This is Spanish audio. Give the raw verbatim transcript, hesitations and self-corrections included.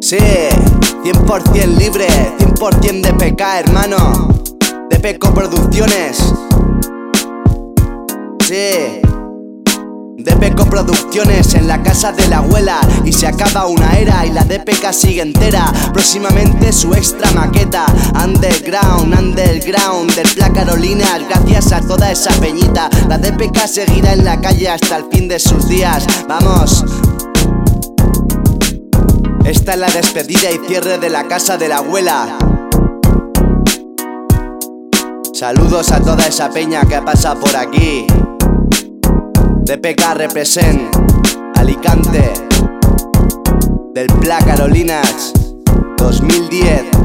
Sí, cien por cien libre, cien por cien de P K, hermano. D P Coproducciones. Sí, D P Coproducciones en la casa de la abuela. Y se acaba una era y la D P K sigue entera. Próximamente su extra maqueta. Underground, underground del Pla Carolinas. Gracias a toda esa peñita. La D P K seguirá en la calle hasta el fin de sus días. Vamos. Esta es la despedida y cierre de la casa de la abuela. Saludos a toda esa peña que pasa por aquí. D P K represent Alicante del Pla Carolinas dos mil diez.